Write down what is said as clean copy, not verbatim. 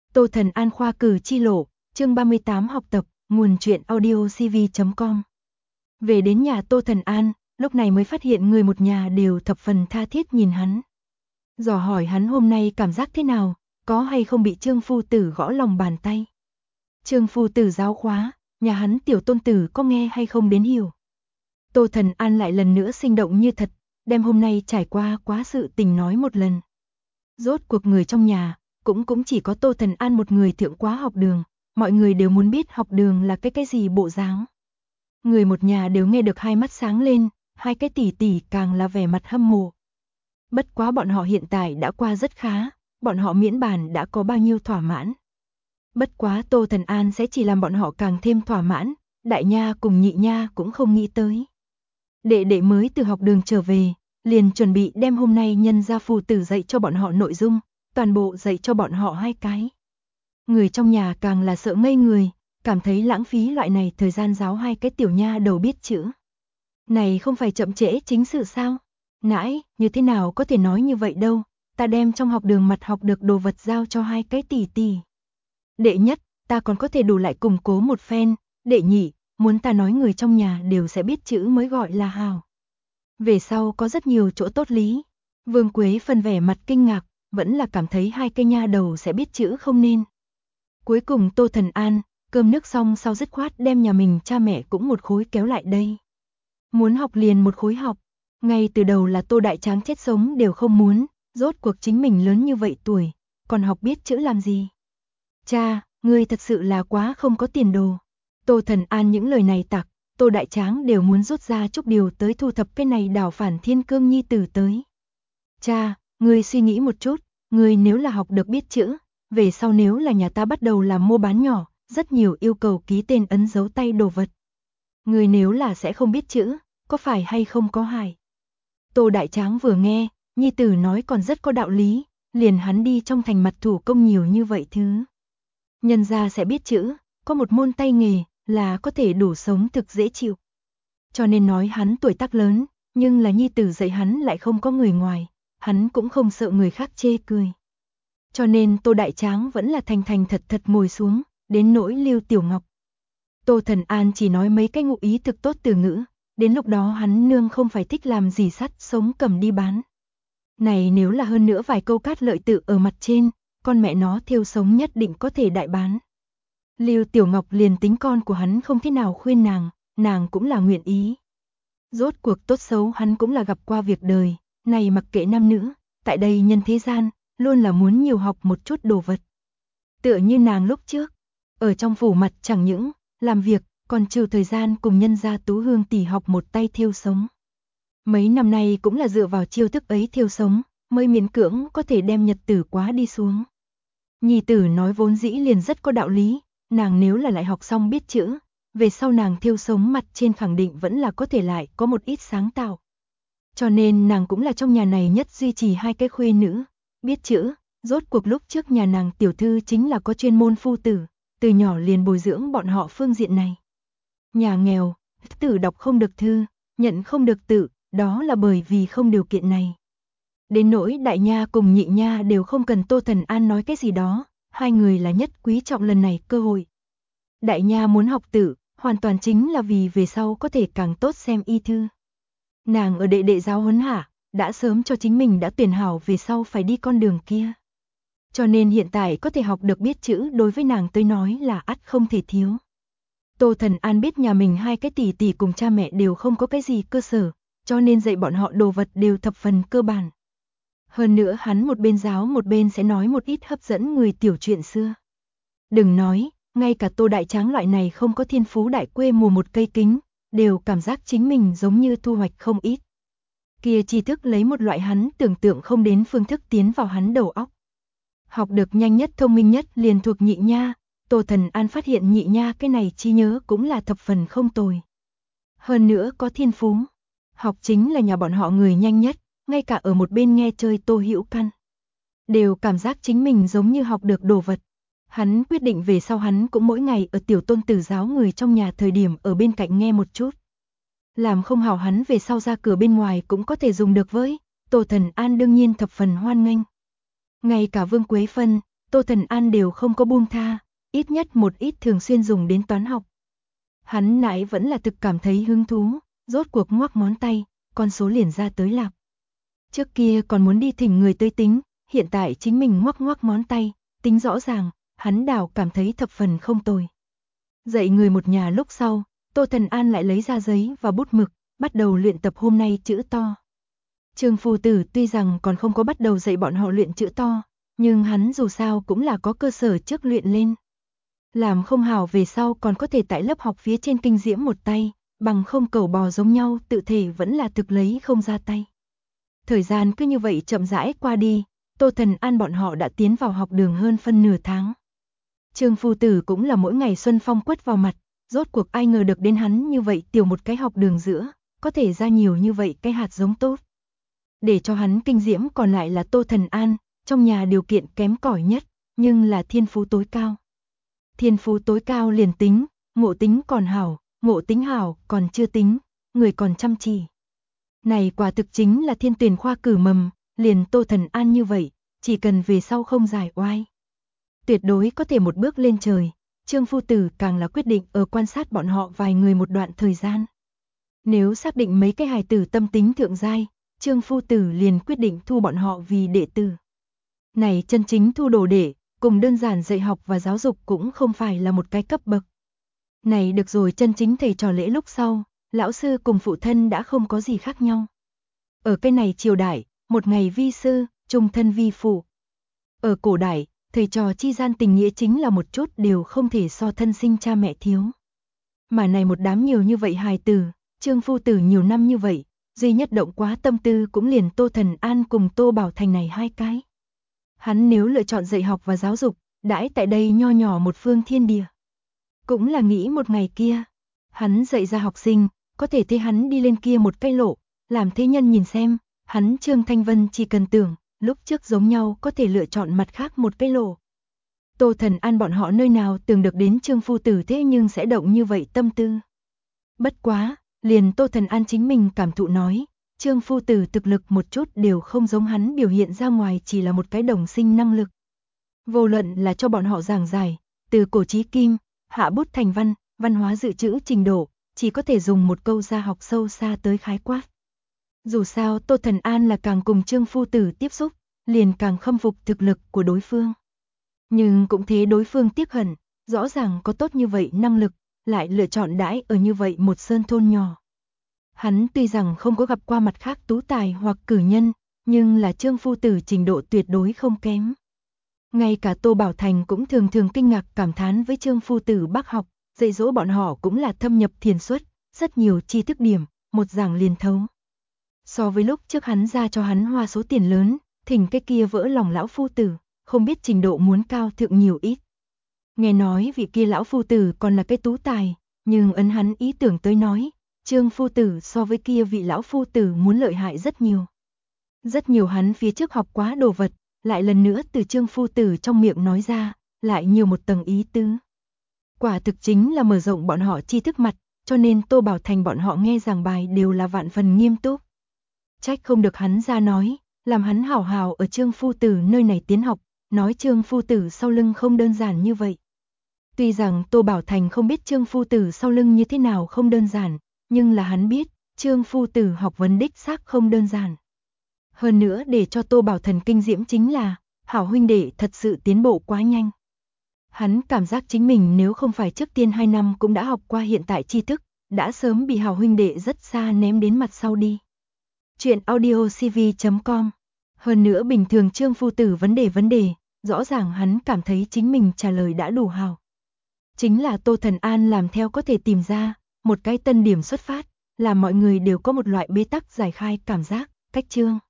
Tô Thần An khoa cử chi lộ, chương 38 học tập, nguồn truyện audio cv.com. Về đến nhà Tô Thần An, lúc này mới phát hiện người một nhà đều thập phần tha thiết nhìn hắn. Dò hỏi hắn hôm nay cảm giác thế nào, có hay không bị Trương phu tử gõ lòng bàn tay. Trương phu tử giáo khóa, nhà hắn tiểu tôn tử có nghe hay không đến hiểu. Tô Thần An lại lần nữa sinh động như thật, đem hôm nay trải qua quá sự tình nói một lần. Rốt cuộc người trong nhà, cũng chỉ có Tô Thần An một người thượng quá học đường, mọi người đều muốn biết học đường là cái gì bộ dáng. Người một nhà đều nghe được hai mắt sáng lên, hai cái tỷ tỷ càng là vẻ mặt hâm mộ. Bất quá bọn họ hiện tại đã qua rất khá, bọn họ miễn bàn đã có bao nhiêu thỏa mãn. Bất quá Tô Thần An sẽ chỉ làm bọn họ càng thêm thỏa mãn, đại nha cùng nhị nha cũng không nghĩ tới. Đệ đệ mới từ học đường trở về, liền chuẩn bị đem hôm nay nhân gia phu tử dạy cho bọn họ nội dung, toàn bộ dạy cho bọn họ hai cái. Người trong nhà càng là sợ ngây người, cảm thấy lãng phí loại này thời gian giáo hai cái tiểu nha đầu biết chữ. Này không phải chậm trễ chính sự sao? Nãi, như thế nào có thể nói như vậy đâu, ta đem trong học đường mặt học được đồ vật giao cho hai cái tỷ tỷ. Đệ nhất, ta còn có thể đủ lại củng cố một phen, đệ nhị, muốn ta nói người trong nhà đều sẽ biết chữ mới gọi là hào. Về sau có rất nhiều chỗ tốt lý. Vương Quế Phân vẻ mặt kinh ngạc, vẫn là cảm thấy hai cây nha đầu sẽ biết chữ không nên. Cuối cùng Tô Thần An, cơm nước xong sau dứt khoát đem nhà mình cha mẹ cũng một khối kéo lại đây. Muốn học liền một khối học, ngay từ đầu là Tô Đại Tráng chết sống đều không muốn, rốt cuộc chính mình lớn như vậy tuổi, còn học biết chữ làm gì. Cha, ngươi thật sự là quá không có tiền đồ. Tô Thần An những lời này tặc, Tô Đại Tráng đều muốn rút ra chút điều tới thu thập cái này đảo phản thiên cương nhi tử tới. Cha, ngươi suy nghĩ một chút, ngươi nếu là học được biết chữ, về sau nếu là nhà ta bắt đầu làm mua bán nhỏ, rất nhiều yêu cầu ký tên ấn dấu tay đồ vật. Ngươi nếu là sẽ không biết chữ, có phải hay không có hại? Tô Đại Tráng vừa nghe, nhi tử nói còn rất có đạo lý, liền hắn đi trong thành mặt thủ công nhiều như vậy thứ. Nhân gia sẽ biết chữ, có một môn tay nghề, là có thể đủ sống thực dễ chịu. Cho nên nói hắn tuổi tác lớn, nhưng là nhi tử dạy hắn lại không có người ngoài, hắn cũng không sợ người khác chê cười. Cho nên Tô Đại Tráng vẫn là thành thật thật ngồi xuống, đến nỗi Lưu Tiểu Ngọc. Tô Thần An chỉ nói mấy cái ngụ ý thực tốt từ ngữ, đến lúc đó hắn nương không phải thích làm gì sắt sống cầm đi bán. Này nếu là hơn nữa vài câu cát lợi tự ở mặt trên, con mẹ nó thiêu sống nhất định có thể đại bán. Lưu Tiểu Ngọc liền tính con của hắn không thế nào khuyên nàng cũng là nguyện ý. Rốt cuộc tốt xấu hắn cũng là gặp qua việc đời, này mặc kệ nam nữ, tại đây nhân thế gian, luôn là muốn nhiều học một chút đồ vật. Tựa như nàng lúc trước, ở trong phủ mặt chẳng những làm việc, còn trừ thời gian cùng nhân gia Tú Hương tỷ học một tay thiêu sống. Mấy năm nay cũng là dựa vào chiêu thức ấy thiêu sống, mới miễn cưỡng có thể đem nhật tử quá đi xuống. Nhi tử nói vốn dĩ liền rất có đạo lý, nàng nếu là lại học xong biết chữ, về sau nàng thiêu sống mặt trên khẳng định vẫn là có thể lại có một ít sáng tạo. Cho nên nàng cũng là trong nhà này nhất duy trì hai cái khuê nữ, biết chữ, rốt cuộc lúc trước nhà nàng tiểu thư chính là có chuyên môn phu tử, từ nhỏ liền bồi dưỡng bọn họ phương diện này. Nhà nghèo, tử đọc không được thư, nhận không được tự, đó là bởi vì không điều kiện này. Đến nỗi đại nha cùng nhị nha đều không cần Tô Thần An nói cái gì đó, hai người là nhất quý trọng lần này cơ hội. Đại nha muốn học tự, hoàn toàn chính là vì về sau có thể càng tốt xem y thư. Nàng ở đệ đệ giáo huấn hạ, đã sớm cho chính mình đã tuyển hảo về sau phải đi con đường kia. Cho nên hiện tại có thể học được biết chữ đối với nàng tới nói là ắt không thể thiếu. Tô Thần An biết nhà mình hai cái tỷ tỷ cùng cha mẹ đều không có cái gì cơ sở, cho nên dạy bọn họ đồ vật đều thập phần cơ bản. Hơn nữa hắn một bên giáo một bên sẽ nói một ít hấp dẫn người tiểu chuyện xưa. Đừng nói, ngay cả Tô Đại Tráng loại này không có thiên phú đại quê mùa một cây kính, đều cảm giác chính mình giống như thu hoạch không ít. Kia tri thức lấy một loại hắn tưởng tượng không đến phương thức tiến vào hắn đầu óc. Học được nhanh nhất thông minh nhất liền thuộc nhị nha, Tô Thần An phát hiện nhị nha cái này trí nhớ cũng là thập phần không tồi. Hơn nữa có thiên phú, học chính là nhà bọn họ người nhanh nhất, ngay cả ở một bên nghe chơi Tô Hữu Căn. Đều cảm giác chính mình giống như học được đồ vật. Hắn quyết định về sau hắn cũng mỗi ngày ở tiểu tôn tử giáo người trong nhà thời điểm ở bên cạnh nghe một chút. Làm không hảo hắn về sau ra cửa bên ngoài cũng có thể dùng được với, Tô Thần An đương nhiên thập phần hoan nghênh. Ngay cả Vương Quế Phân, Tô Thần An đều không có buông tha, ít nhất một ít thường xuyên dùng đến toán học. Hắn nãy vẫn là thực cảm thấy hứng thú, rốt cuộc ngoắc ngón tay, con số liền ra tới lạc. Trước kia còn muốn đi thỉnh người tới tính, hiện tại chính mình ngoắc ngoắc ngón tay, tính rõ ràng, hắn đảo cảm thấy thập phần không tồi. Dạy người một nhà lúc sau, Tô Thần An lại lấy ra giấy và bút mực, bắt đầu luyện tập hôm nay chữ to. Trương Phu Tử tuy rằng còn không có bắt đầu dạy bọn họ luyện chữ to, nhưng hắn dù sao cũng là có cơ sở trước luyện lên. Làm không hảo về sau còn có thể tại lớp học phía trên kinh diễm một tay, bằng không cẩu bò giống nhau tự thể vẫn là thực lấy không ra tay. Thời gian cứ như vậy chậm rãi qua đi, Tô Thần An bọn họ đã tiến vào học đường hơn phân nửa tháng. Trương Phu Tử cũng là mỗi ngày xuân phong quất vào mặt, rốt cuộc ai ngờ được đến hắn như vậy tiểu một cái học đường giữa, có thể ra nhiều như vậy cái hạt giống tốt. Để cho hắn kinh diễm còn lại là Tô Thần An, trong nhà điều kiện kém cỏi nhất, nhưng là thiên phú tối cao. Thiên phú tối cao liền tính, ngộ tính còn hảo, ngộ tính hảo còn chưa tính, người còn chăm chỉ. Này quả thực chính là thiên tuyển khoa cử mầm, liền Tô Thần An như vậy, chỉ cần về sau không giải oai. Tuyệt đối có thể một bước lên trời, Trương Phu Tử càng là quyết định ở quan sát bọn họ vài người một đoạn thời gian. Nếu xác định mấy cái hài tử tâm tính thượng giai, Trương Phu Tử liền quyết định thu bọn họ vì đệ tử. Này chân chính thu đồ đệ, cùng đơn giản dạy học và giáo dục cũng không phải là một cái cấp bậc. Này được rồi, chân chính thầy trò lễ lúc sau, lão sư cùng phụ thân đã không có gì khác nhau. Ở cái này triều đại, một ngày vi sư, chung thân vi phụ. Ở cổ đại, thầy trò chi gian tình nghĩa chính là một chút đều không thể so thân sinh cha mẹ thiếu. Mà này một đám nhiều như vậy hài tử, Trương Phu Tử nhiều năm như vậy, duy nhất động quá tâm tư cũng liền Tô Thần An cùng Tô Bảo Thành này hai cái. Hắn nếu lựa chọn dạy học và giáo dục, đãi tại đây nho nhỏ một phương thiên địa. Cũng là nghĩ một ngày kia, hắn dạy ra học sinh, có thể thấy hắn đi lên kia một cây lộ, làm thế nhân nhìn xem, hắn Trương Thanh Vân chỉ cần tưởng, lúc trước giống nhau có thể lựa chọn mặt khác một cây lộ. Tô Thần An bọn họ nơi nào tưởng được đến Trương Phu Tử thế nhưng sẽ động như vậy tâm tư. Bất quá, liền Tô Thần An chính mình cảm thụ nói, Trương Phu Tử thực lực một chút đều không giống hắn biểu hiện ra ngoài chỉ là một cái đồng sinh năng lực. Vô luận là cho bọn họ giảng giải, từ cổ chí kim, hạ bút thành văn, văn hóa dự trữ trình độ, chỉ có thể dùng một câu ra học sâu xa tới khái quát. Dù sao Tô Thần An là càng cùng Trương Phu Tử tiếp xúc, liền càng khâm phục thực lực của đối phương. Nhưng cũng thế đối phương tiếc hận, rõ ràng có tốt như vậy năng lực, lại lựa chọn đãi ở như vậy một sơn thôn nhỏ. Hắn tuy rằng không có gặp qua mặt khác tú tài hoặc cử nhân, nhưng là Trương Phu Tử trình độ tuyệt đối không kém. Ngay cả Tô Bảo Thành cũng thường thường kinh ngạc cảm thán với Trương Phu Tử bác học, dạy dỗ bọn họ cũng là thâm nhập thiền xuất, rất nhiều tri thức điểm, một giảng liền thấu. So với lúc trước hắn ra cho hắn hoa số tiền lớn, thỉnh cái kia vỡ lòng lão phu tử, không biết trình độ muốn cao thượng nhiều ít. Nghe nói vị kia lão phu tử còn là cái tú tài, nhưng ấn hắn ý tưởng tới nói, Trương Phu Tử so với kia vị lão phu tử muốn lợi hại rất nhiều. Rất nhiều hắn phía trước học quá đồ vật, lại lần nữa từ Trương Phu Tử trong miệng nói ra, lại nhiều một tầng ý tứ. Quả thực chính là mở rộng bọn họ tri thức mặt, cho nên Tô Bảo Thành bọn họ nghe giảng bài đều là vạn phần nghiêm túc. Trách không được hắn ra nói, làm hắn hào hào ở Trương Phu Tử nơi này tiến học, nói Trương Phu Tử sau lưng không đơn giản như vậy. Tuy rằng Tô Bảo Thành không biết Trương Phu Tử sau lưng như thế nào không đơn giản, nhưng là hắn biết, Trương Phu Tử học vấn đích xác không đơn giản. Hơn nữa để cho Tô Bảo Thần kinh diễm chính là, hảo huynh đệ thật sự tiến bộ quá nhanh. Hắn cảm giác chính mình nếu không phải trước tiên 2 năm cũng đã học qua hiện tại tri thức, đã sớm bị hảo huynh đệ rất xa ném đến mặt sau đi. Chuyện audio cv.com. Hơn nữa bình thường Trương Phu Tử vấn đề, rõ ràng hắn cảm thấy chính mình trả lời đã đủ hào. Chính là Tô Thần An làm theo có thể tìm ra, một cái tân điểm xuất phát, làm mọi người đều có một loại bế tắc giải khai cảm giác, cách chương.